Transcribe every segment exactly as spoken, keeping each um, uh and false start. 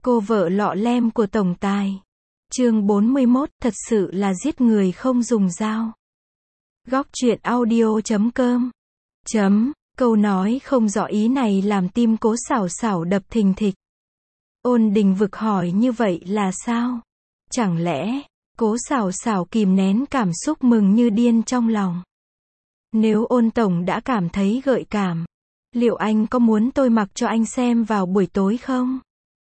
Cô vợ lọ lem của tổng tài. Chương bốn mươi mốt, thật sự là giết người không dùng dao. Góc truyện audio chấm com. Chấm, câu nói không rõ ý này làm tim Cố Sảo Sảo đập thình thịch. Ôn Đình Vực hỏi như vậy là sao? Chẳng lẽ, Cố Sảo Sảo kìm nén cảm xúc mừng như điên trong lòng. Nếu Ôn tổng đã cảm thấy gợi cảm, liệu anh có muốn tôi mặc cho anh xem vào buổi tối không?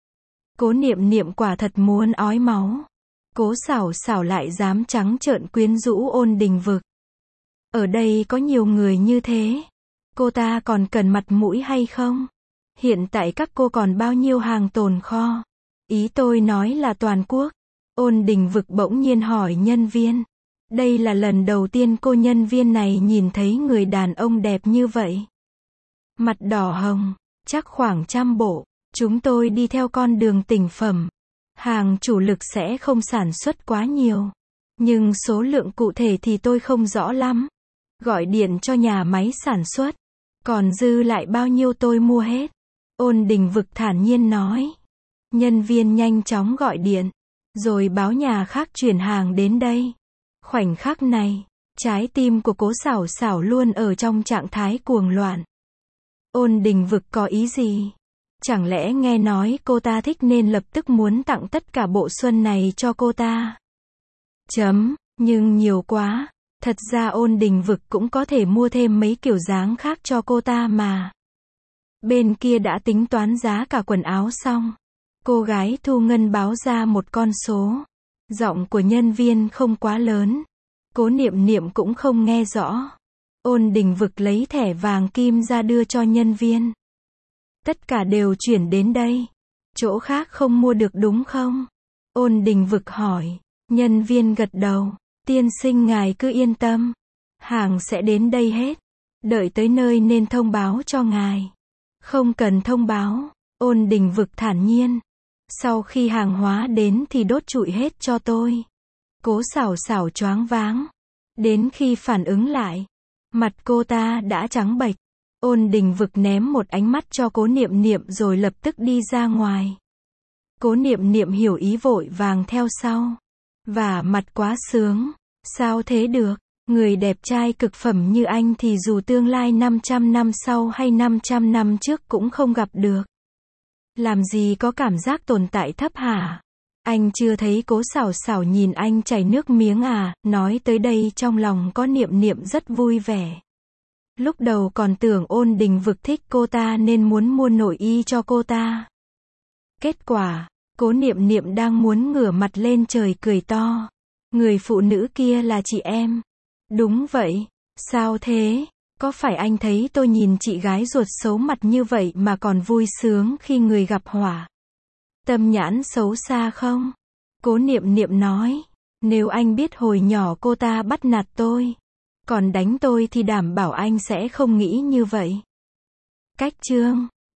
Cố Niệm Niệm quả thật muốn ói máu. Cố Sảo Sảo lại dám trắng trợn quyến rũ Ôn Đình Vực. Ở đây có nhiều người như thế, cô ta còn cần mặt mũi hay không? Hiện tại các cô còn bao nhiêu hàng tồn kho? Ý tôi nói là toàn quốc. Ôn Đình Vực bỗng nhiên hỏi nhân viên. Đây là lần đầu tiên cô nhân viên này nhìn thấy người đàn ông đẹp như vậy. Mặt đỏ hồng, chắc khoảng trăm bộ. Chúng tôi đi theo con đường tỉnh phẩm. Hàng chủ lực sẽ không sản xuất quá nhiều. Nhưng số lượng cụ thể thì tôi không rõ lắm. Gọi điện cho nhà máy sản xuất. Còn dư lại bao nhiêu tôi mua hết. Ôn Đình Vực thản nhiên nói. Nhân viên nhanh chóng gọi điện. Rồi báo nhà khác chuyển hàng đến đây. Khoảnh khắc này, trái tim của Cố Sảo Sảo luôn ở trong trạng thái cuồng loạn. Ôn Đình Vực có ý gì? Chẳng lẽ nghe nói cô ta thích nên lập tức muốn tặng tất cả bộ xuân này cho cô ta? Chấm, nhưng nhiều quá. Thật ra Ôn Đình Vực cũng có thể mua thêm mấy kiểu dáng khác cho cô ta mà. Bên kia đã tính toán giá cả quần áo xong. Cô gái thu ngân báo ra một con số. Giọng của nhân viên không quá lớn. Cố Niệm Niệm cũng không nghe rõ. Ôn Đình Vực lấy thẻ vàng kim ra đưa cho nhân viên. Tất cả đều chuyển đến đây. Chỗ khác không mua được đúng không? Ôn Đình Vực hỏi. Nhân viên gật đầu. Tiên sinh ngài cứ yên tâm. Hàng sẽ đến đây hết. Đợi tới nơi nên thông báo cho ngài. Không cần thông báo. Ôn Đình Vực thản nhiên. Sau khi hàng hóa đến thì đốt trụi hết cho tôi. Cố Sảo Sảo choáng váng. Đến khi phản ứng lại, mặt cô ta đã trắng bệch. Ôn Đình Vực ném một ánh mắt cho Cố Niệm Niệm rồi lập tức đi ra ngoài. Cố Niệm Niệm hiểu ý vội vàng theo sau. Và mặt quá sướng. Sao thế được? Người đẹp trai cực phẩm như anh thì dù tương lai năm trăm năm sau hay năm trăm năm trước cũng không gặp được. Làm gì có cảm giác tồn tại thấp hả? Anh chưa thấy Cố Sảo Sảo nhìn anh chảy nước miếng à? Nói tới đây trong lòng có Niệm Niệm rất vui vẻ. Lúc đầu còn tưởng Ôn Đình Vực thích cô ta nên muốn mua nội y cho cô ta. Kết quả, Cố Niệm Niệm đang muốn ngửa mặt lên trời cười to. Người phụ nữ kia là chị em. Đúng vậy. Sao thế? Có phải anh thấy tôi nhìn chị gái ruột xấu mặt như vậy mà còn vui sướng khi người gặp họa? Tâm nhãn xấu xa không? Cố Niệm Niệm nói. Nếu anh biết hồi nhỏ cô ta bắt nạt tôi, còn đánh tôi thì đảm bảo anh sẽ không nghĩ như vậy. Cách chương